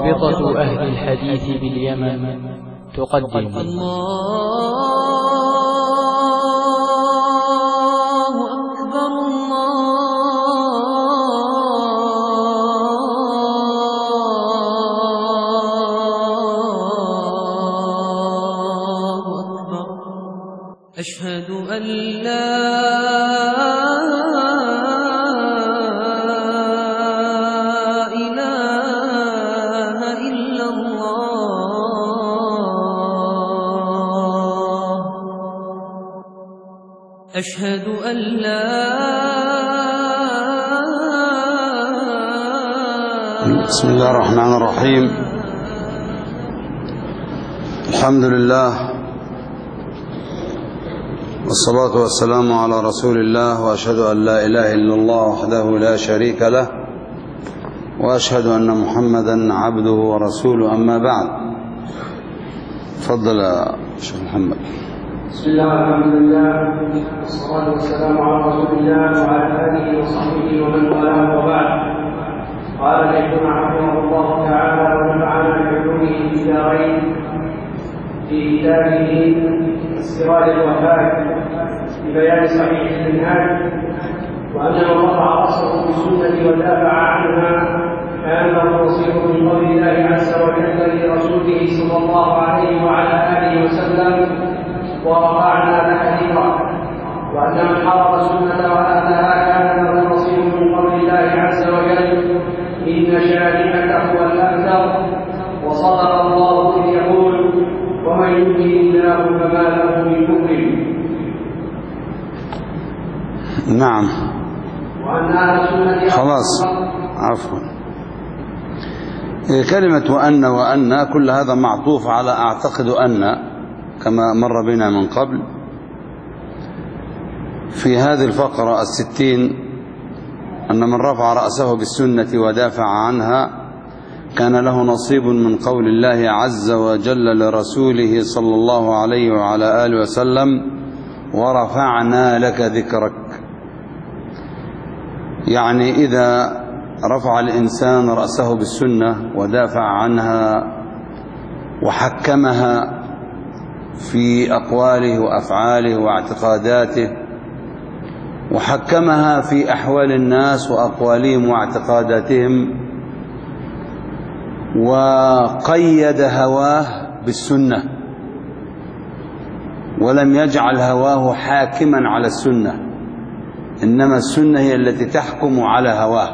رابطة أهل الحديث باليمن تقدم أشهد أن لا إله إلا الله أشهد أن لا بسم الله الرحمن الرحيم الحمد لله والصلاة والسلام على رسول الله وأشهد أن لا إله إلا الله وحده لا شريك له وأشهد أن محمدا عبده ورسوله أما بعد. تفضل يا شيخ محمد. بسم الله الحمد لله والصلاة والسلام على رسول الله وعلى آله وصحبه ومن والاه وبعد. قال شيخنا رحمه الله تعالى ونفعنا بعلومه في الدارين في كتابه السراج الوفاء ببيان صحيح المنهاج، وأن من رفع رأسه بالسنة ودافع عنها كان له نصيب من قول الله عز وجل لرسوله صلى الله عليه وعلى آله وسلم ورفعنا لك ذكرك، وأن من حرم السنة وأهلها كان له نصيب من قول الله عز وجل إن شانئك هو الأبتر، وصدق الله إذ يقول ومن يهده الله فما له من مكرم. نعم وأن أهل السنة خلاص عفوا. كلمة وأن كل هذا معطوف على أعتقد أن كما مر بنا من قبل في هذه الفقرة 60 أن من رفع رأسه بالسنة ودافع عنها كان له نصيب من قول الله عز وجل لرسوله صلى الله عليه وعلى آله وسلم ورفعنا لك ذكرك. يعني إذا رفع الإنسان رأسه بالسنة ودافع عنها وحكمها في أقواله وأفعاله واعتقاداته وحكمها في أحوال الناس وأقوالهم واعتقاداتهم وقيد هواه بالسنة ولم يجعل هواه حاكما على السنة، إنما السنة هي التي تحكم على هواه،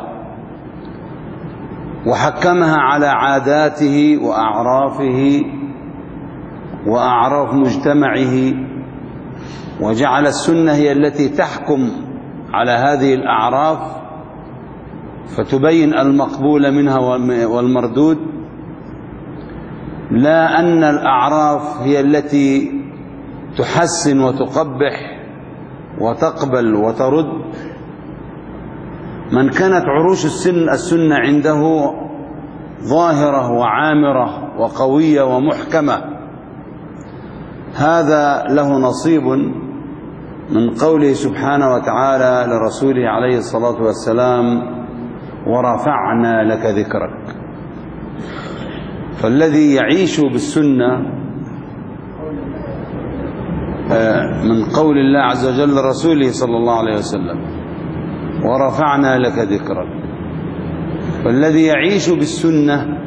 وحكمها على عاداته وأعرافه وأعراف مجتمعه، وجعل السنة هي التي تحكم على هذه الأعراف فتبين المقبول منها والمردود، لا أن الأعراف هي التي تحسن وتقبح وتقبل وترد. من كانت عروش السنة عنده ظاهرة وعامرة وقوية ومحكمة هذا له نصيب من قوله سبحانه وتعالى لرسوله عليه الصلاة والسلام ورفعنا لك ذكرك. فالذي يعيش بالسنة من قول الله عز وجل لرسوله صلى الله عليه وسلم ورفعنا لك ذكرك، فالذي يعيش بالسنة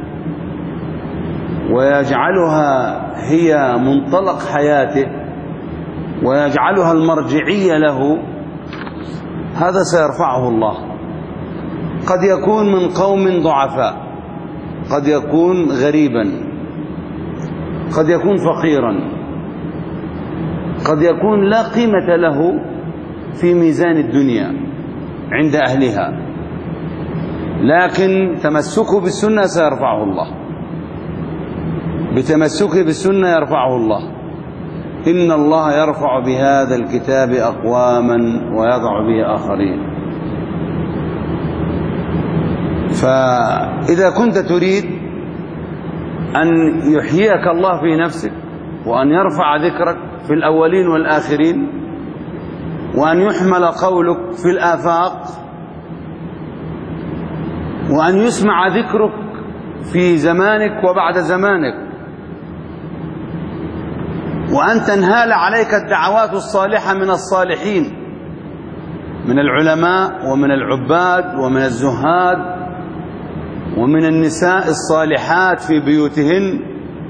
ويجعلها هي منطلق حياته ويجعلها المرجعية له هذا سيرفعه الله. قد يكون من قوم ضعفاء، قد يكون غريبا، قد يكون فقيرا، قد يكون لا قيمة له في ميزان الدنيا عند أهلها، لكن تمسكه بالسنة سيرفعه الله، بتمسكه بالسنة يرفعه الله. إن الله يرفع بهذا الكتاب أقواما ويضع به آخرين. فإذا كنت تريد أن يحييك الله في نفسك وأن يرفع ذكرك في الأولين والآخرين وأن يحمل قولك في الآفاق وأن يسمع ذكرك في زمانك وبعد زمانك، وأن تنهال عليك الدعوات الصالحة من الصالحين، من العلماء ومن العباد ومن الزهاد ومن النساء الصالحات في بيوتهن.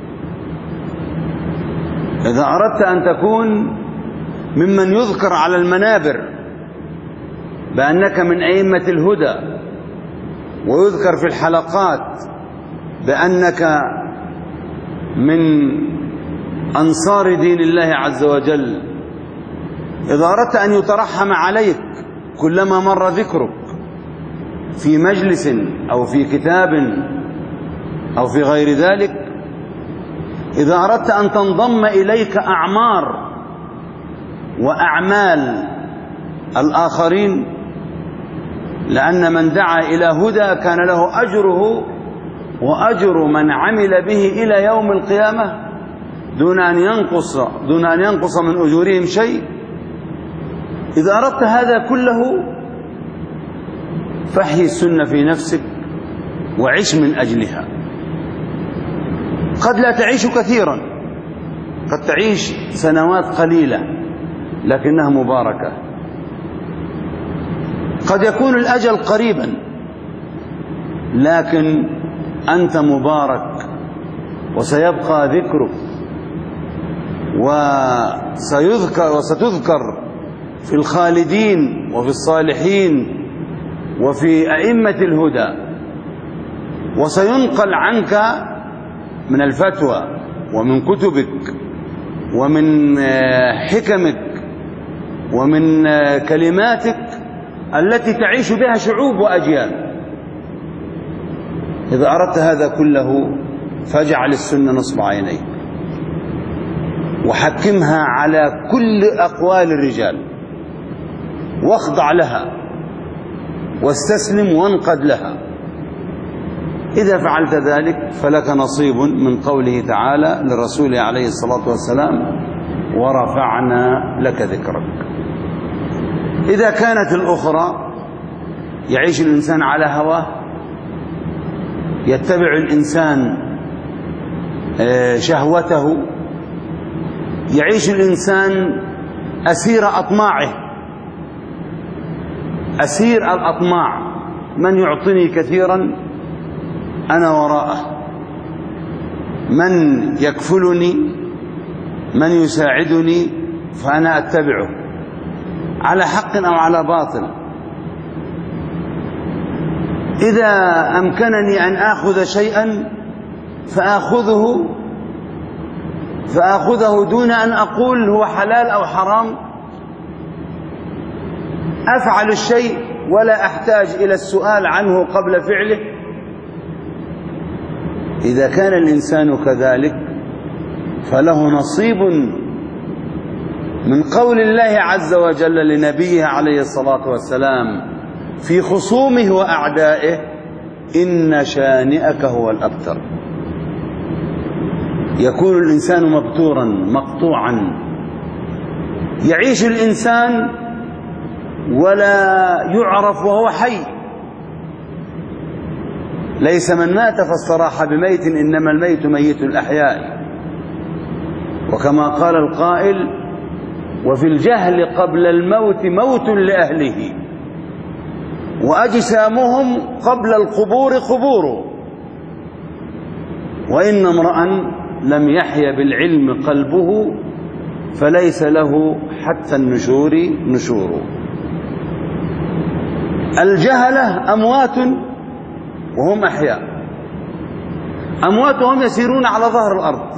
إذا أردت أن تكون ممن يذكر على المنابر بأنك من أئمة الهدى، ويذكر في الحلقات بأنك من أنصار دين الله عز وجل، إذا أردت أن يترحم عليك كلما مر ذكرك في مجلس أو في كتاب أو في غير ذلك، إذا أردت أن تنضم إليك أعمار وأعمال الآخرين، لأن من دعا إلى هدى كان له أجره وأجر من عمل به إلى يوم القيامة دون أن ينقص من أجورهم شيء. إذا أردت هذا كله فاحيي السنة في نفسك وعش من أجلها. قد لا تعيش كثيرا، قد تعيش سنوات قليلة لكنها مباركة. قد يكون الأجل قريبا لكن أنت مبارك، وسيبقى ذكرك وستذكر في الخالدين وفي الصالحين وفي أئمة الهدى، وسينقل عنك من الفتوى ومن كتبك ومن حكمك ومن كلماتك التي تعيش بها شعوب وأجيال. إذا أردت هذا كله فاجعل السنة نصب عينيك، وحكمها على كل أقوال الرجال، واخضع لها واستسلم وانقد لها. إذا فعلت ذلك فلك نصيب من قوله تعالى لرسوله عليه الصلاة والسلام: ورفعنا لك ذكرك. إذا كانت الأخرى يعيش الإنسان على هواه، يتبع الإنسان شهوته، يعيش الإنسان أسير أطماعه، أسير الأطماع، من يعطيني كثيرا أنا وراءه، من يكفلني، من يساعدني فأنا أتبعه على حق أو على باطل. إذا أمكنني أن آخذ شيئا فآخذه دون أن أقول هو حلال أو حرام، أفعل الشيء ولا أحتاج إلى السؤال عنه قبل فعله. إذا كان الإنسان كذلك فله نصيب من قول الله عز وجل لنبيه عليه الصلاة والسلام في خصومه وأعدائه: إن شانئك هو الأبتر. يكون الإنسان مبتورا مقطوعا، يعيش الإنسان ولا يعرف وهو حي. ليس من مات فاستراح بميت، إنما الميت ميت الأحياء. وكما قال القائل: وفي الجهل قبل الموت موت لأهله، وأجسامهم قبل القبور قبور. وإن امرأ لم يحي بالعلم قلبه فليس له حتى النشور نشور. الجهلة أموات وهم أحياء، أموات وهم يسيرون على ظهر الأرض،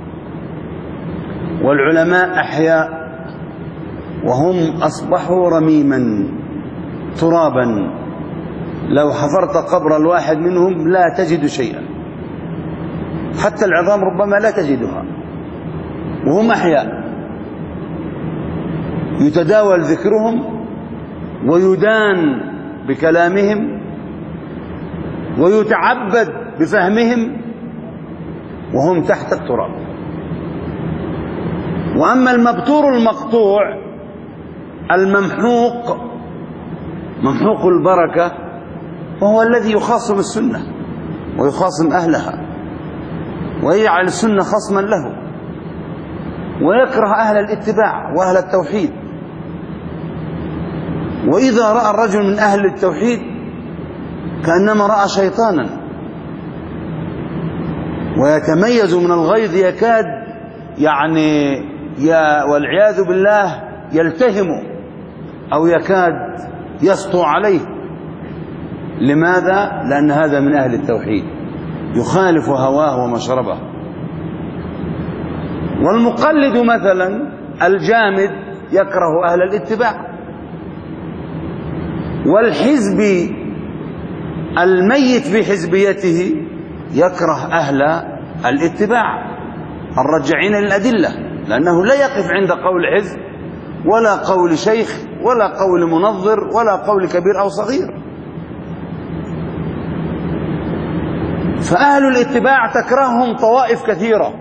والعلماء أحياء وهم أصبحوا رميما ترابا، لو حفرت قبر الواحد منهم لا تجد شيئا، حتى العظام ربما لا تجدها، وهم أحياء. يتداول ذكرهم ويدان بكلامهم ويتعبد بفهمهم وهم تحت التراب. وأما المبتور المقطوع الممحوق ممحوق البركة، وهو الذي يخاصم السنة، ويخاصم أهلها ويجعل السنة خصما له، ويكره أهل الاتباع وأهل التوحيد. وإذا رأى الرجل من أهل التوحيد كأنما رأى شيطانا، ويتميز من الغيظ، يكاد يعني والعياذ بالله يلتهم أو يكاد يسطو عليه. لماذا؟ لأن هذا من أهل التوحيد يخالف هواه ومشربه. والمقلد مثلا الجامد يكره أهل الاتباع، والحزبي الميت في حزبيته يكره أهل الاتباع الرجعين للأدلة، لأنه لا يقف عند قول حزب ولا قول شيخ ولا قول منظر ولا قول كبير أو صغير. فأهل الاتباع تكرههم طوائف كثيرة،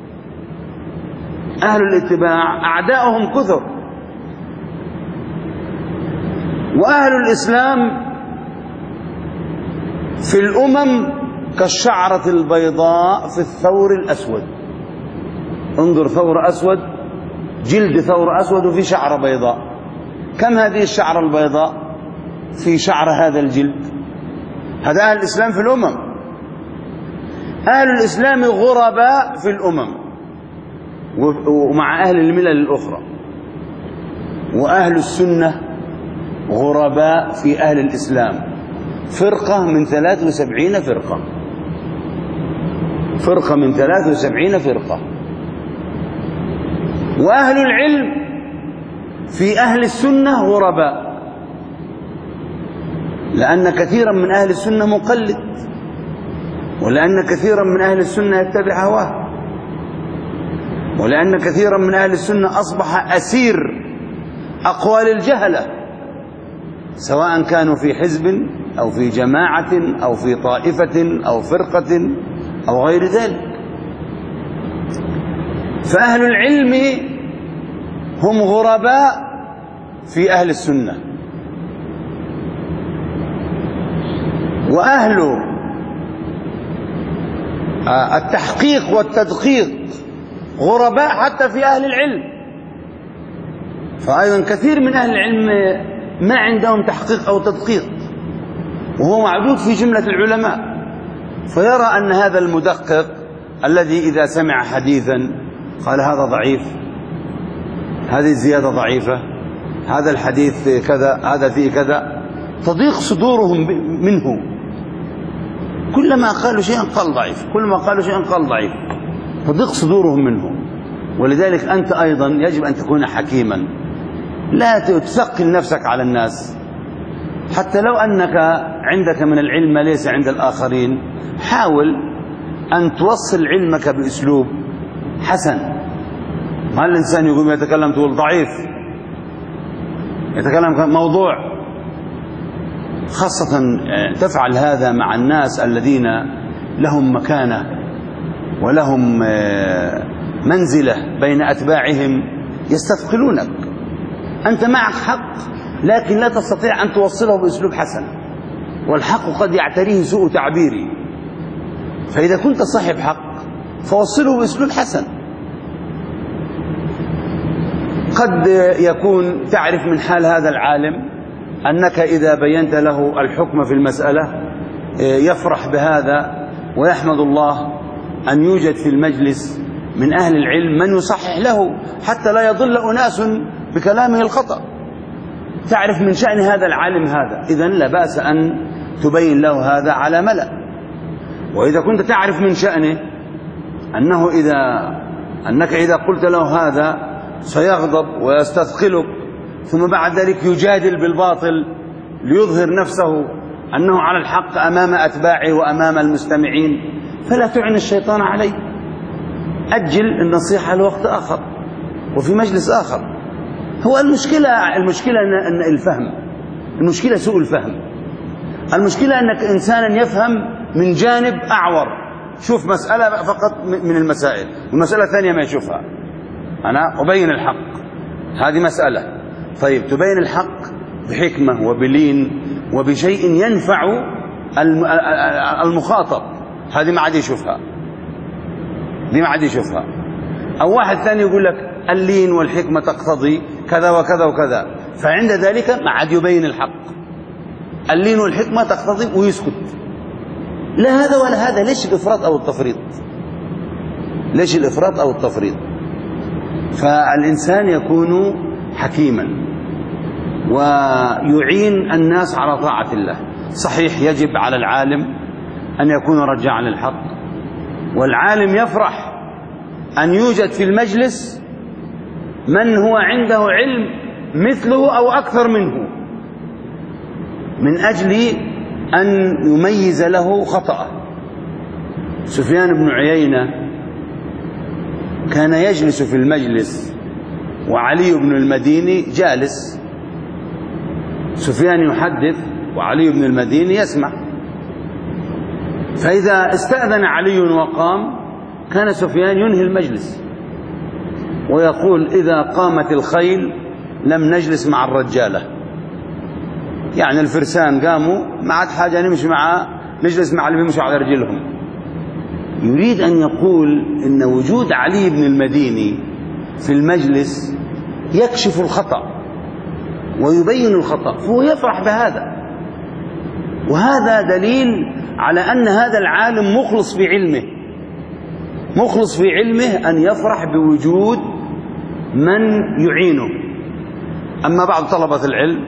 أهل الاتباع أعداؤهم كثر. وأهل الإسلام في الأمم كالشعرة البيضاء في الثور الأسود. انظر، ثور أسود، جلد ثور أسود وفي شعرة بيضاء. كم هذه الشعرة البيضاء في شعر هذا الجلد؟ هذا أهل الإسلام في الأمم. أهل الإسلام غرباء في الأمم ومع أهل الملل الأخرى، وأهل السنة غرباء في أهل الإسلام، فرقة من 73 فرقة، فرقة من 73 فرقة. وأهل العلم في أهل السنة غرباء، لأن كثيرا من أهل السنة مقلد، ولأن كثيرا من أهل السنة يتبع هواه، ولأن كثيرا من أهل السنة أصبح أسير أقوال الجهلة، سواء كانوا في حزب أو في جماعة أو في طائفة أو فرقة أو غير ذلك. فأهل العلم هم غرباء في أهل السنة، وأهل التحقيق والتدقيق غرباء حتى في أهل العلم. فأيضا كثير من أهل العلم ما عندهم تحقيق أو تدقيق، وهو معدود في جملة العلماء، فيرى أن هذا المدقق الذي إذا سمع حديثا قال هذا ضعيف، هذه الزيادة ضعيفة، هذا الحديث كذا، هذا فيه كذا، تضيق صدورهم منه. كلما قالوا شيئا قال ضعيف، كلما قالوا شيئا قال ضعيف، تضيق صدورهم منه. ولذلك أنت أيضا يجب أن تكون حكيما، لا تثقل نفسك على الناس. حتى لو أنك عندك من العلم ما ليس عند الآخرين، حاول أن توصل علمك بأسلوب حسن. ما الإنسان يقوم يتكلم تقول ضعيف، يتكلم موضوع، خاصة تفعل هذا مع الناس الذين لهم مكانة ولهم منزلة بين أتباعهم يستثقلونك. أنت معك حق، لكن لا تستطيع أن توصله بأسلوب حسن، والحق قد يعتريه سوء تعبيري. فإذا كنت صاحب حق فوصله بأسلوب حسن. قد يكون تعرف من حال هذا العالم أنك إذا بينت له الحكم في المسألة يفرح بهذا ويحمد الله أن يوجد في المجلس من أهل العلم من يصحح له حتى لا يضل أناس بكلامه الخطأ. تعرف من شأن هذا العالم هذا، إذن لا بأس أن تبين له هذا على ملأ. وإذا كنت تعرف من شأنه أنك إذا قلت له هذا سيغضب ويستثقلك، ثم بعد ذلك يجادل بالباطل ليظهر نفسه أنه على الحق أمام أتباعه وأمام المستمعين، فلا تعن الشيطان عليه. أجل النصيحة لوقت آخر وفي مجلس آخر. هو المشكلة أن الفهم، المشكلة سوء الفهم. المشكلة أنك إنسانا يفهم من جانب أعور، شوف مسألة فقط من المسائل والمسألة الثانية ما يشوفها. أنا أبين الحق، هذه مسألة، طيب تبين الحق بحكمة وبلين وبشيء ينفع المخاطب، هذه ما عاد يشوفها، دي ما عاد يشوفها. أو واحد ثاني يقول لك اللين والحكمة تقتضي كذا وكذا وكذا، فعند ذلك ما عاد يبين الحق. اللين والحكمة تقتضي ويسكت. لا هذا ولا هذا. ليش الإفراط أو التفريط؟ ليش الإفراط أو التفريط؟ فالإنسان يكون حكيما ويعين الناس على طاعة الله. صحيح يجب على العالم أن يكون رجاعا للحق، والعالم يفرح أن يوجد في المجلس من هو عنده علم مثله أو أكثر منه، من أجل أن يميز له خطأه. سفيان بن عيينة كان يجلس في المجلس وعلي بن المديني جالس، سفيان يحدث وعلي بن المديني يسمع، فإذا استأذن علي وقام كان سفيان ينهي المجلس ويقول إذا قامت الخيل لم نجلس مع الرجالة، يعني الفرسان قاموا ما عاد حاجة نجلس مع اللي بيمشوا على رجلهم. يريد أن يقول إن وجود علي بن المديني في المجلس يكشف الخطأ ويبين الخطأ، فهو يفرح بهذا. وهذا دليل على أن هذا العالم مخلص في علمه، مخلص في علمه أن يفرح بوجود من يعينه. أما بعض طلبة العلم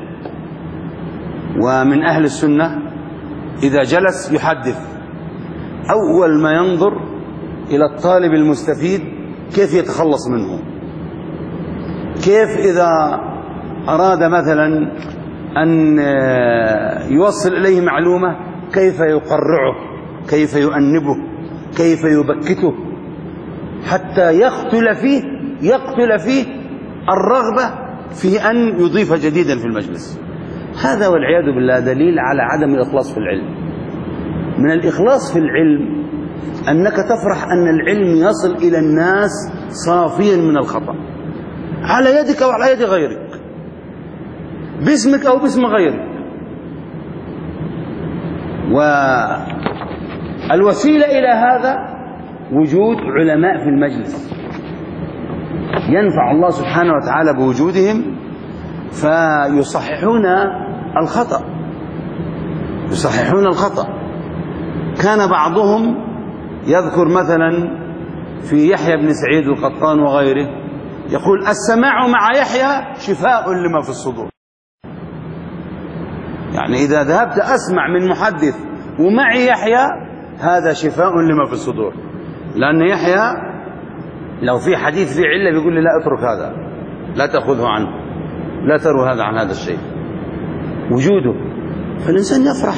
ومن أهل السنة إذا جلس يحدث، أول ما ينظر إلى الطالب المستفيد كيف يتخلص منه، كيف إذا أراد مثلا أن يوصل إليه معلومة كيف يقرعه، كيف يؤنبه، كيف يبكته، حتى يقتل فيه الرغبة في أن يضيف جديدا في المجلس. هذا والعياذ بالله دليل على عدم الإخلاص في العلم. من الإخلاص في العلم أنك تفرح أن العلم يصل إلى الناس صافيا من الخطأ، على يدك وعلى يد غيرك، باسمك أو باسم غيرك. والوسيلة إلى هذا وجود علماء في المجلس ينفع الله سبحانه وتعالى بوجودهم، فيصححون الخطأ، يصححون الخطأ. كان بعضهم يذكر مثلا في يحيى بن سعيد القطان وغيره يقول السماع مع يحيى شفاء لما في الصدور. يعني إذا ذهبت أسمع من محدث ومعي يحيى هذا شفاء لما في الصدور، لأن يحيى لو في حديث في علة بيقول لي لا اترك هذا، لا تأخذه عنه، لا تروا هذا عن هذا الشيء، وجوده. فالإنسان يفرح.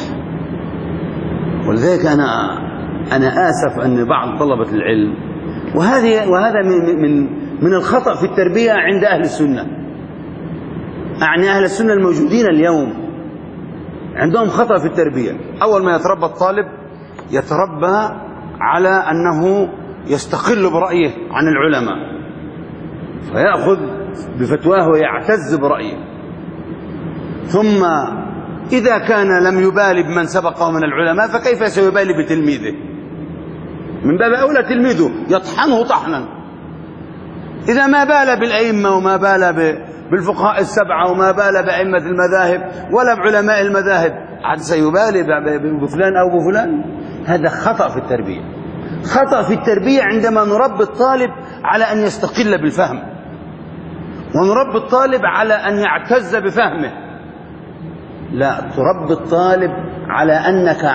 ولذلك أنا آسف أن بعض طلبة العلم، وهذا من الخطأ في التربية عند أهل السنة، أعني أهل السنة الموجودين اليوم عندهم خطأ في التربية. أول ما يتربى الطالب يتربى على أنه يستقل برأيه عن العلماء، فيأخذ بفتواه ويعتز برأيه، ثم إذا كان لم يبالي بمن سبقه من العلماء فكيف سيبالي بتلميذه؟ من باب أولى تلميذه يطحنه طحنا. إذا ما بال بالأئمة وما بال بالفقهاء السبعة وما بال بأئمة المذاهب ولا بعلماء المذاهب، عاد سيبالي بفلان أو بفلان. هذا خطأ في التربية. خطأ في التربية عندما نربي الطالب على أن يستقل بالفهم، ونربي الطالب على أن يعتز بفهمه. لا، تربي الطالب على أنك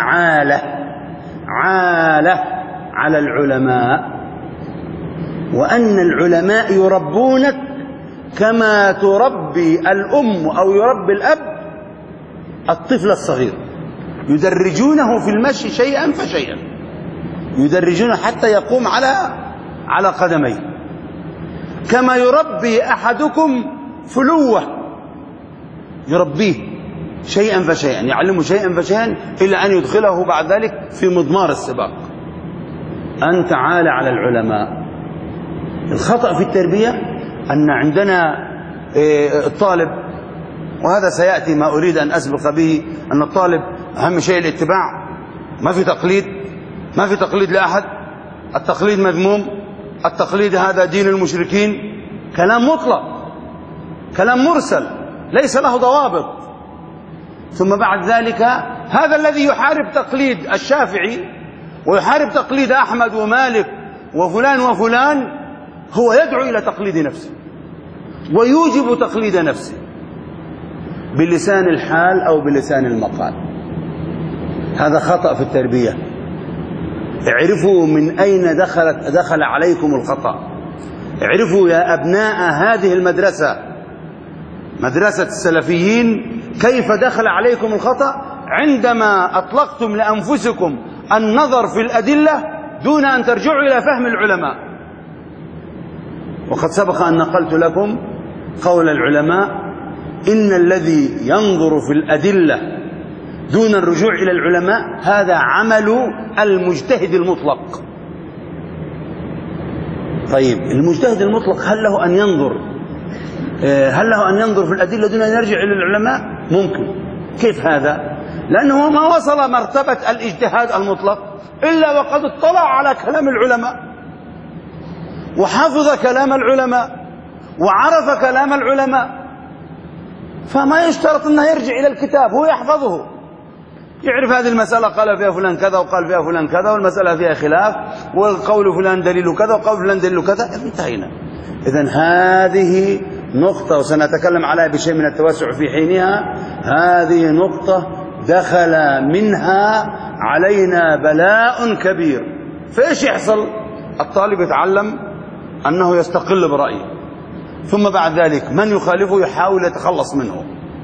عالة على العلماء، وأن العلماء يربونك كما تربي الأم أو يربي الأب الطفل الصغير، يدرجونه في المشي شيئا فشيئا، يدرجونه حتى يقوم على قدميه، كما يربي أحدكم فلوة، يربيه شيئا فشيئا، يعلمه شيئا فشيئا إلى أن يدخله بعد ذلك في مضمار السباق. أن تعال على العلماء. الخطأ في التربية أن عندنا الطالب، وهذا سيأتي ما أريد أن أسبق به، أن الطالب أهم شيء الاتباع، ما في تقليد، ما في تقليد لأحد، التقليد مذموم، التقليد هذا دين المشركين، كلام مطلق، كلام مرسل ليس له ضوابط. ثم بعد ذلك هذا الذي يحارب تقليد الشافعي ويحارب تقليد أحمد ومالك وفلان وفلان هو يدعو إلى تقليد نفسه ويوجب تقليد نفسه بلسان الحال أو بلسان المقال. هذا خطأ في التربية. اعرفوا من أين دخل عليكم الخطأ. اعرفوا يا أبناء هذه المدرسة، مدرسة السلفيين، كيف دخل عليكم الخطأ عندما أطلقتم لأنفسكم النظر في الأدلة دون أن ترجعوا إلى فهم العلماء. وقد سبق أن نقلت لكم قول العلماء: إن الذي ينظر في الأدلة دون الرجوع إلى العلماء هذا عمل المجتهد المطلق. طيب المجتهد المطلق هل له أن ينظر في الأدلة دون أن يرجع إلى العلماء؟ ممكن. كيف هذا؟ لأنه ما وصل مرتبة الاجتهاد المطلق إلا وقد اطلع على كلام العلماء وحفظ كلام العلماء وعرف كلام العلماء، فما يشترط أنه يرجع إلى الكتاب، هو يحفظه، يعرف هذه المسألة قال فيها فلان كذا وقال فيها فلان كذا والمسألة فيها خلاف وقول فلان دليل كذا وقول فلان دليل كذا، انتهينا. إذن هذه نقطة وسنتكلم عليها بشيء من التوسع في حينها. هذه نقطة دخل منها علينا بلاء كبير. فإيش يحصل؟ الطالب يتعلم أنه يستقل برأيه، ثم بعد ذلك من يخالفه يحاول يتخلص منه.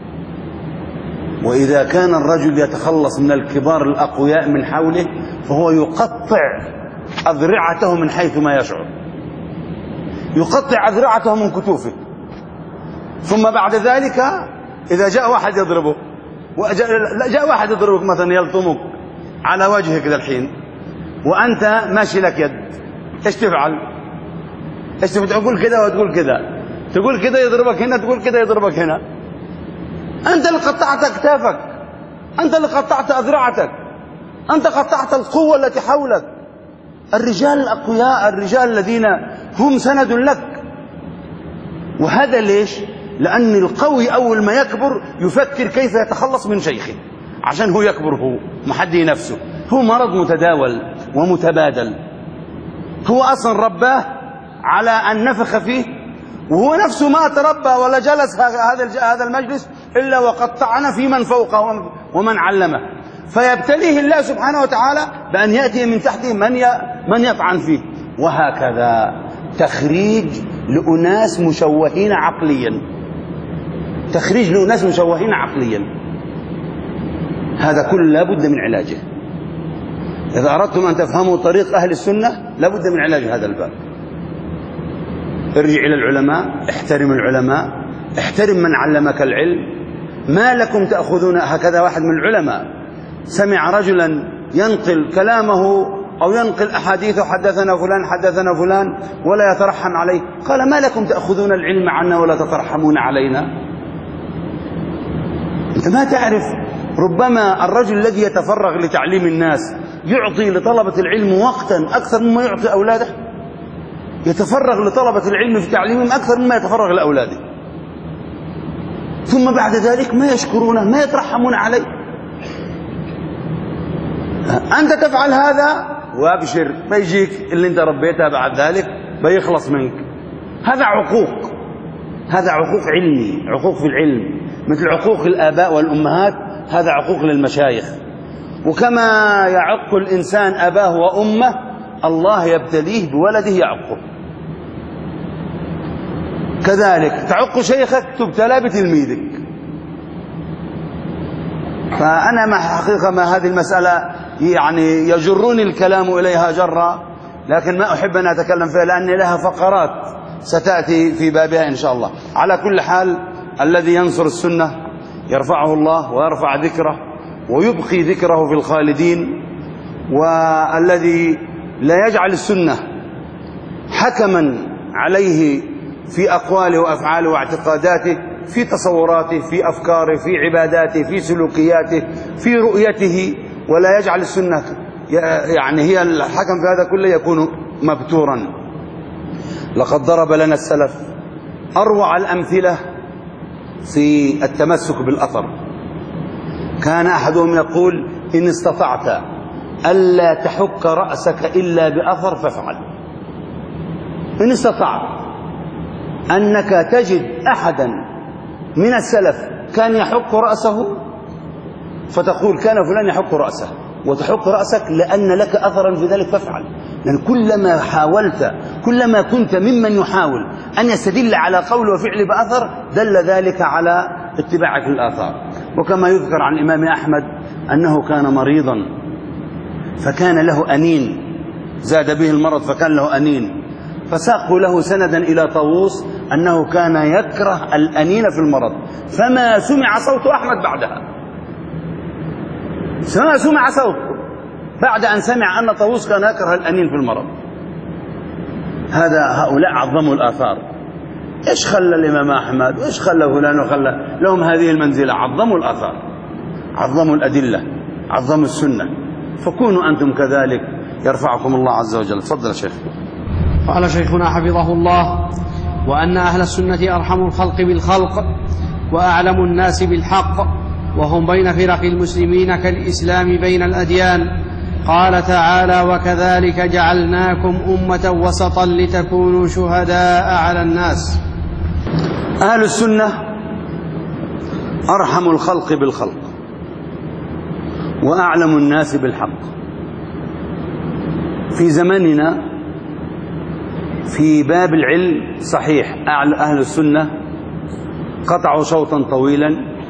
وإذا كان الرجل يتخلص من الكبار الأقوياء من حوله فهو يقطع أذرعته من حيث ما يشعر، يقطع أذرعته من كتوفه. ثم بعد ذلك إذا جاء واحد يضربه، جاء واحد يضربك مثلا يلطمك على وجهك ذا الحين وأنت ماشي لك يد، إيش تفعل؟ إيش تقول كذا وتقول كذا، تقول كذا يضربك هنا، تقول كذا يضربك هنا. أنت اللي قطعت أكتافك، أنت اللي قطعت أذرعتك، أنت قطعت القوة التي حولك. الرجال الأقوياء، الرجال الذين هم سند لك. وهذا ليش؟ لأن القوي أول ما يكبر يفكر كيف يتخلص من شيخه عشان هو يكبر، هو محدي نفسه، هو مرض متداول ومتبادل. هو أصلا رباه على أن نفخ فيه، وهو نفسه ما تربى ولا جلس هذا المجلس إلا وقد طعن في من فوقه ومن علمه، فيبتليه الله سبحانه وتعالى بأن يأتي من تحته من يطعن فيه. وهكذا تخريج لأناس مشوهين عقليا، تخريج لأناس مشوهين عقليا، هذا كله لابد من علاجه. إذا أردتم أن تفهموا طريق أهل السنة لابد من علاج هذا الباب. ارجع إلى العلماء، احترم العلماء، احترم من علمك العلم. ما لكم تأخذون هكذا؟ واحد من العلماء سمع رجلا ينقل كلامه أو ينقل أحاديثه، حدثنا فلان حدثنا فلان، ولا يترحم عليه، قال: ما لكم تأخذون العلم عنا ولا تترحمون علينا؟ أنت ما تعرف، ربما الرجل الذي يتفرغ لتعليم الناس يعطي لطلبة العلم وقتا أكثر مما يعطي أولاده، يتفرغ لطلبة العلم في تعليمهم أكثر مما يتفرغ لأولاده، ثم بعد ذلك ما يشكرونه، ما يترحمون عليه. أنت تفعل هذا وابشر، ما يجيك اللي أنت ربيتها بعد ذلك بيخلص منك. هذا عقوق، هذا عقوق علمي، عقوق في العلم، مثل عقوق الآباء والأمهات، هذا عقوق للمشايخ. وكما يعق الإنسان أباه وأمه الله يبتليه بولده يعقه، كذلك تعق شيخك تبتلى بتلميذك. فأنا مع حقيقة ما هذه المسألة يعني يجرني الكلام إليها جرا، لكن ما أحب أن أتكلم فيها لأن لها فقرات ستأتي في بابها إن شاء الله. على كل حال الذي ينصر السنة يرفعه الله ويرفع ذكره ويبقي ذكره في الخالدين، والذي لا يجعل السنة حكما عليه في أقواله وأفعاله واعتقاداته، في تصوراته، في أفكاره، في عباداته، في سلوكياته، في رؤيته، ولا يجعل السنة يعني هي الحكم في هذا كله يكون مبتورا. لقد ضرب لنا السلف أروع الأمثلة في التمسك بالأثر. كان أحدهم يقول: إن استطعت ألا تحك رأسك إلا بأثر فافعل. إن استطعت أنك تجد أحدا من السلف كان يحك رأسه فتقول: كان فلان يحك رأسه، وتحك رأسك لأن لك أثرا في ذلك فافعل. لأن كلما حاولت، كلما كنت ممن يحاول أن يستدل على قول وفعل بأثر، دل ذلك على اتباعك للآثار. وكما يذكر عن الإمام أحمد أنه كان مريضا فكان له أنين، زاد به المرض فكان له أنين، فساقوا له سندا إلى طاووس أنه كان يكره الأنين في المرض، فما سمع صوت أحمد بعدها، فما سمع صوته بعد أن سمع أن طاووس كان يكره الأنين في المرض. هؤلاء عظموا الآثار. إيش خلى الإمام أحمد وإيش خلى فلان وخلى لهم هذه المنزلة؟ عظموا الآثار، عظموا الأدلة، عظموا السنة. فكونوا أنتم كذلك يرفعكم الله عز وجل. تفضل يا شيخ. قال شيخنا حفظه الله: وأن أهل السنة أرحم الخلق بالخلق وأعلم الناس بالحق، وهم بين فرق المسلمين كالإسلام بين الأديان. قال تعالى: وكذلك جعلناكم أمة وسطا لتكونوا شهداء على الناس. أهل السنة أرحم الخلق بالخلق وأعلم الناس بالحق. في زمننا في باب العلم صحيح أهل السنة قطعوا شوطا طويلا،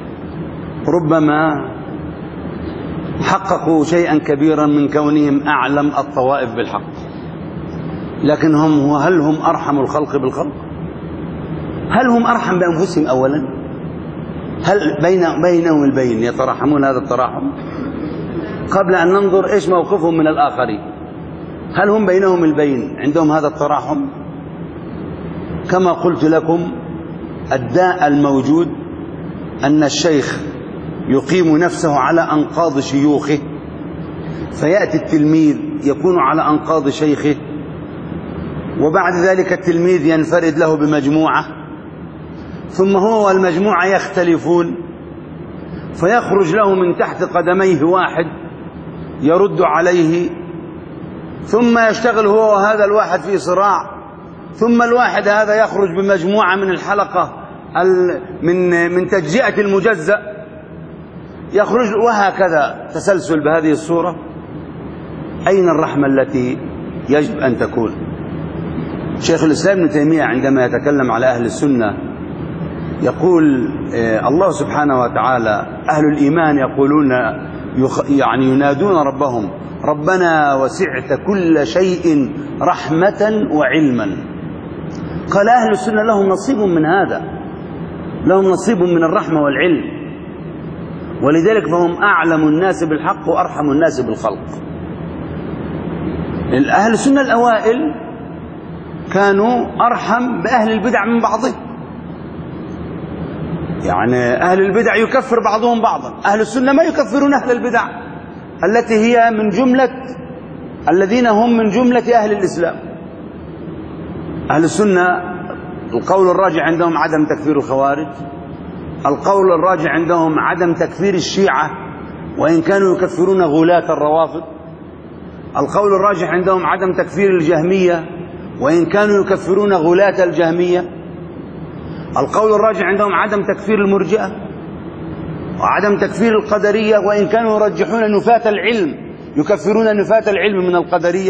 ربما حققوا شيئا كبيرا من كونهم أعلم الطوائف بالحق، لكن هل هم أرحم الخلق بالخلق؟ هل هم أرحم بأنفسهم أولا؟ هل بينهم البين يتراحمون هذا التراحم قبل أن ننظر إيش موقفهم من الآخرين؟ هل هم بينهم البين عندهم هذا التراحم؟ كما قلت لكم، الداء الموجود أن الشيخ يقيم نفسه على أنقاض شيوخه، فيأتي التلميذ يكون على أنقاض شيخه، وبعد ذلك التلميذ ينفرد له بمجموعة، ثم هو والمجموعة يختلفون، فيخرج له من تحت قدميه واحد يرد عليه، ثم يشتغل هو وهذا الواحد في صراع، ثم الواحد هذا يخرج بمجموعة من الحلقة من تجزئة المجزأ يخرج، وهكذا تسلسل بهذه الصورة. أين الرحمة التي يجب أن تكون؟ شيخ الإسلام ابن تيمية عندما يتكلم على أهل السنة يقول: الله سبحانه وتعالى أهل الإيمان يقولون يعني ينادون ربهم: ربنا وسعت كل شيء رحمة وعلما. قال أهل السنة لهم نصيب من هذا، لهم نصيب من الرحمة والعلم، ولذلك فهم أعلم الناس بالحق وأرحم الناس بالخلق. أهل السنة الأوائل كانوا أرحم بأهل البدع من بعضهم، يعني أهل البدع يكفر بعضهم بعضا، أهل السنة ما يكفرون أهل البدع التي هي من جملة الذين هم من جملة أهل الإسلام. أهل السنة القول الراجع عندهم عدم تكفير الخوارج، القول الراجع عندهم عدم تكفير الشيعة وإن كانوا يكفرون غلاة الروافض، القول الراجع عندهم عدم تكفير الجهمية وإن كانوا يكفرون غلاة الجهمية، القول الراجع عندهم عدم تكفير المرجئة وعدم تكفير القدرية وإن كانوا يرجحون نفاة العلم، يكفرون نفاة العلم من القدرية.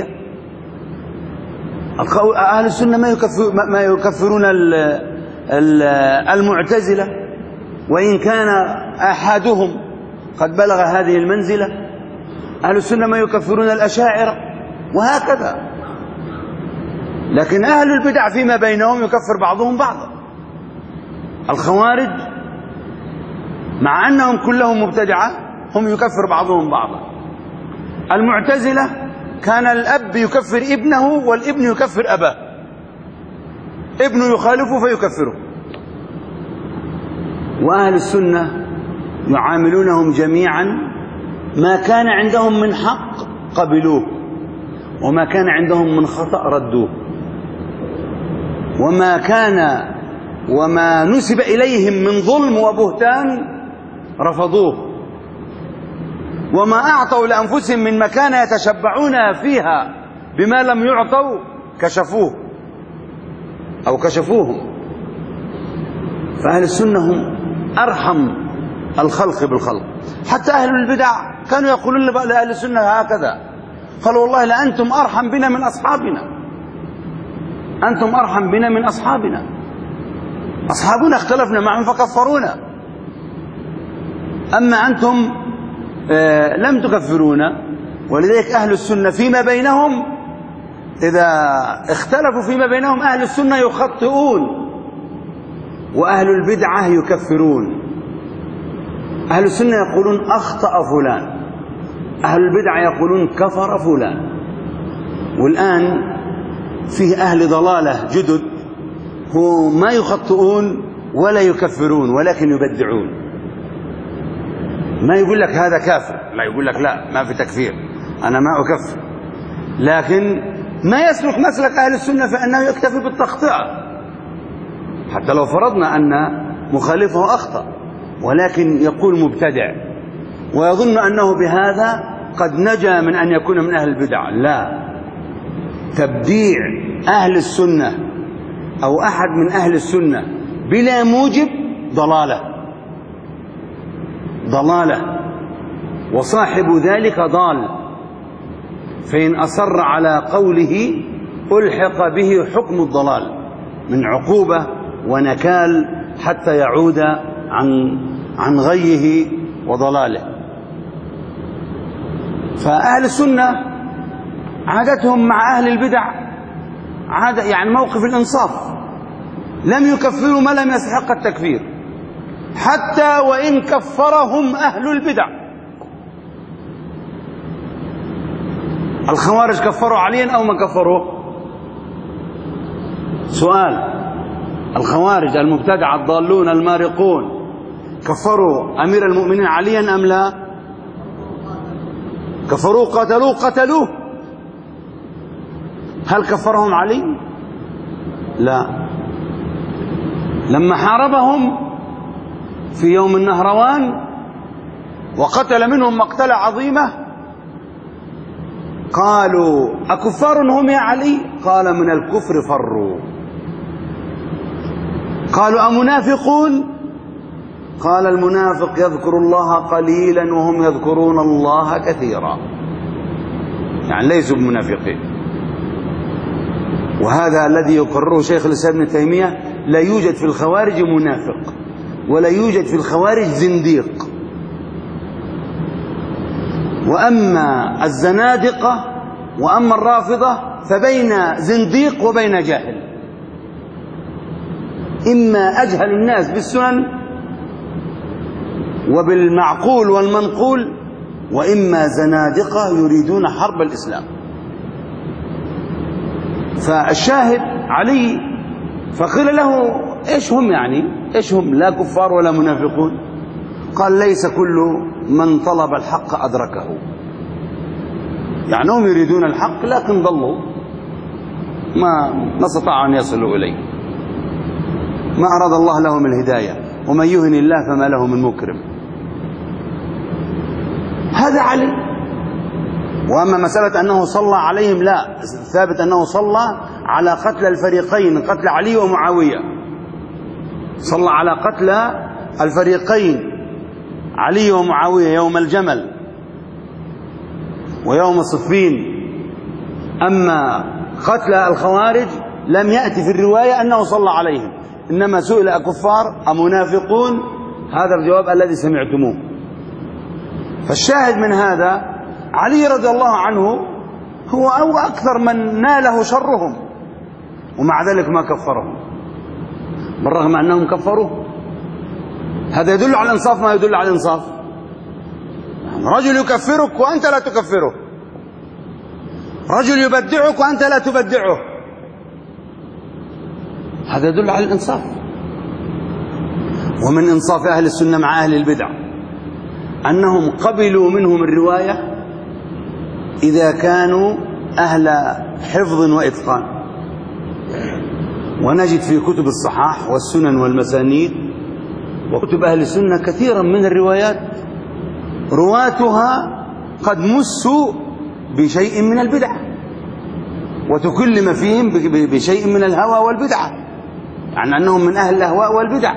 أهل السنة ما يكفرون المعتزلة وإن كان أحدهم قد بلغ هذه المنزلة، أهل السنة ما يكفرون الأشاعرة، وهكذا. لكن أهل البدع فيما بينهم يكفر بعضهم بعضا. الخوارج مع أنهم كلهم مبتدعة هم يكفر بعضهم بعضا. المعتزلة كان الأب يكفر ابنه والابن يكفر أباه، ابنه يخالفه فيكفره. وأهل السنة يعاملونهم جميعا ما كان عندهم من حق قبلوه، وما كان عندهم من خطأ ردوه، وما نسب إليهم من ظلم وبهتان رفضوه، وما أعطوا لأنفسهم من مكانة يتشبعون فيها بما لم يعطوا كشفوه أو كشفوهم. فأهل السنة هم أرحم الخلق بالخلق. حتى أهل البدع كانوا يقولون لأهل السنة هكذا، قالوا والله لأنتم أرحم بنا من أصحابنا، أنتم أرحم بنا من أصحابنا، أصحابنا اختلفنا معهم فكفرونا، أما أنتم لم تكفرونا. ولذلك أهل السنة فيما بينهم إذا اختلفوا فيما بينهم أهل السنة يخطئون، وأهل البدعة يكفرون. أهل السنة يقولون أخطأ فلان، أهل البدعة يقولون كفر فلان. والآن فيه أهل ضلالة جدد هو ما يخطئون ولا يكفرون ولكن يبدعون. ما يقول لك هذا كافر، لا يقول لك لا ما في تكفير، أنا ما أكفر، لكن ما يسلك مسلك أهل السنة فإنه يكتفي بالتخطئة حتى لو فرضنا أن مخالفه أخطأ، ولكن يقول مبتدع ويظن أنه بهذا قد نجا من أن يكون من أهل البدع. لا، تبديع أهل السنة أو أحد من أهل السنة بلا موجب ضلالة، وصاحب ذلك ضال، فإن أصر على قوله ألحق به حكم الضلال من عقوبة ونكال حتى يعود عن غيه وضلاله. فأهل السنة عادتهم مع أهل البدع عادة يعني موقف الإنصاف، لم يكفروا ما لم يستحق التكفير حتى وإن كفرهم أهل البدع. الخوارج كفروا عليا أو ما كفروه؟ سؤال، الخوارج المبتدع الضالون المارقون كفروا أمير المؤمنين عليا أم لا؟ كفروه، قتلوه. هل كفرهم علي؟ لا. لما حاربهم في يوم النهروان وقتل منهم مقتلة عظيمة قالوا أكفار هم يا علي؟ قال من الكفر فروا. قالوا أمنافقون؟ قال المنافق يذكر الله قليلا وهم يذكرون الله كثيرا، يعني ليسوا بمنافقين. وهذا الذي يقرره شيخ الإسلام ابن تيمية، لا يوجد في الخوارج منافق ولا يوجد في الخوارج زنديق. وأما الزنادقة وأما الرافضة فبين زنديق وبين جاهل، إما أجهل الناس بالسنن وبالمعقول والمنقول، وإما زنادقة يريدون حرب الإسلام. فالشاهد علي، فقيل له إيش هم يعني؟ إيش هم؟ لا كفار ولا منافقون. قال ليس كل من طلب الحق أدركه، يعني هم يريدون الحق لكن ضلوا، ما استطاعوا أن يصلوا إليه، ما أراد الله لهم الهداية، ومن يهن الله فما له من مكرم. هذا علي. وأما مسألة أنه صلى عليهم لا، ثابت أنه صلى على قتل الفريقين، قتل علي ومعاوية، صلى على قتل الفريقين علي ومعاوية يوم الجمل ويوم صفين. أما قتل الخوارج لم يأتي في الرواية أنه صلى عليهم، إنما سئل أكفار أمنافقون، هذا الجواب الذي سمعتموه. فالشاهد من هذا علي رضي الله عنه هو أو أكثر من ناله شرهم، ومع ذلك ما كفرهم بالرغم أنهم كفروه. هذا يدل على الإنصاف، ما يدل على الإنصاف. رجل يكفرك وأنت لا تكفره، رجل يبدعك وأنت لا تبدعه، هذا يدل على الإنصاف. ومن إنصاف أهل السنة مع أهل البدع أنهم قبلوا منهم الرواية إذا كانوا أهل حفظ وإتقان. ونجد في كتب الصحاح والسنن والمسانيد وكتب أهل السنة كثيرا من الروايات رواتها قد مسوا بشيء من البدع، وتكلم فيهم بشيء من الهوى والبدعة، يعني أنهم من أهل الأهواء والبدع.